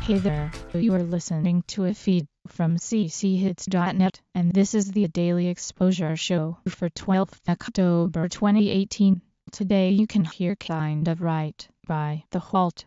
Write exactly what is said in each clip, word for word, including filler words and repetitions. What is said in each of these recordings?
Hey there, you are listening to a feed from c c hits dot net, and this is the Daily Exposure Show for twelfth October twenty eighteen. Today you can hear Kind of Right by The Halt.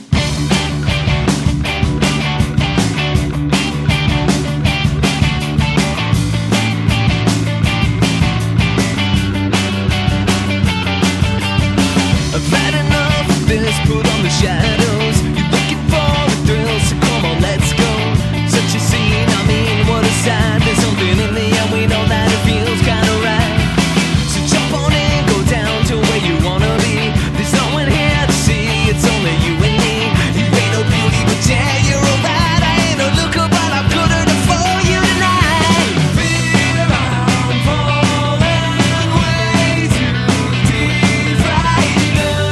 I've had enough of this, put on the shadows. You're looking for a thrill, so come on, let's go. Such a scene, I mean, what a sight. There's something in the air, we know that it feels kinda right. So jump on in, go down to where you wanna be. There's no one here to see, it's only you and me. You ain't no beauty, but yeah, you're alright. I ain't no looker, but I'm good enough for you tonight. Feel I'm falling way too deep right now.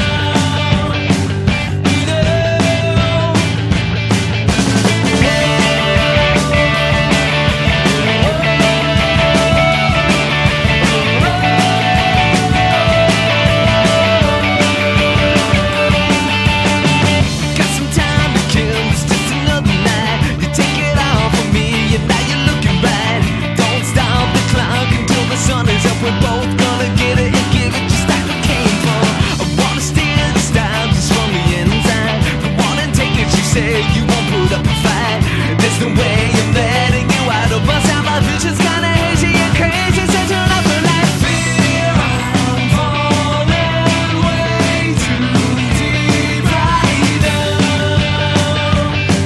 Got some time to kill, it's just another night. You take it all from me, and now you're looking right. Don't stop the clock until the sun is up. We're both gonna get it and give it just like we came for. I wanna steal the style just from the inside. Go on and take it, you say you won't put up a fight. There's no way I'm letting you out of us. How my vision's kinda hazy and crazy, so turn up the light. Fear I'm falling way too deep right now.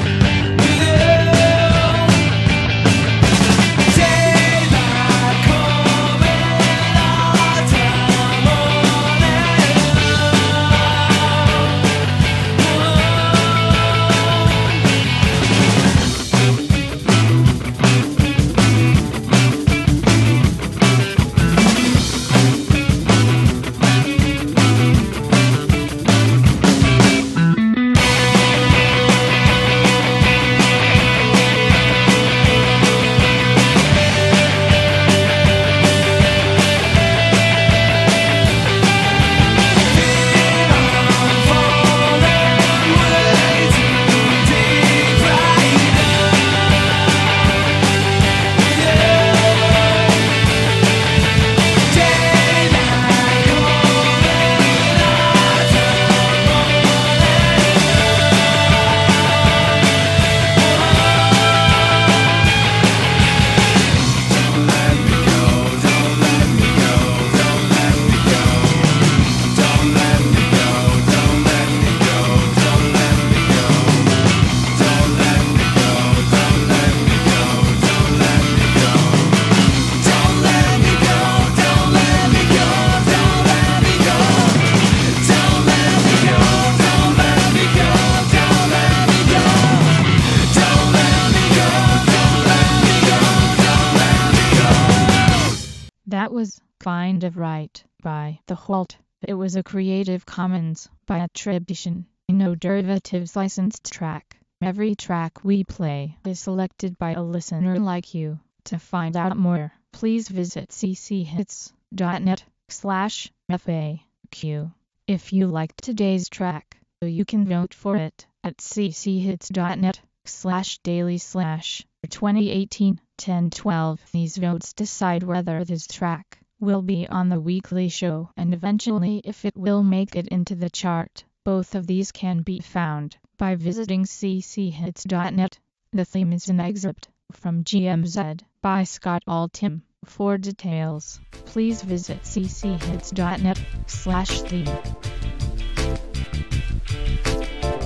Daylight coming, our time on That was Kind of Right by The Halt. It was a Creative Commons by attribution, no derivatives licensed track. Every track we play is selected by a listener like you. To find out more, please visit c c hits dot net slash F A Q. If you liked today's track, you can vote for it at c c hits dot net slash daily slash twenty eighteen ten twelve. These votes decide whether this track will be on the weekly show and eventually if it will make it into the chart. Both of these can be found by visiting c c hits dot net. The theme is an excerpt from G M Z by Scott Altham. For details, please visit c c hits dot net slash theme.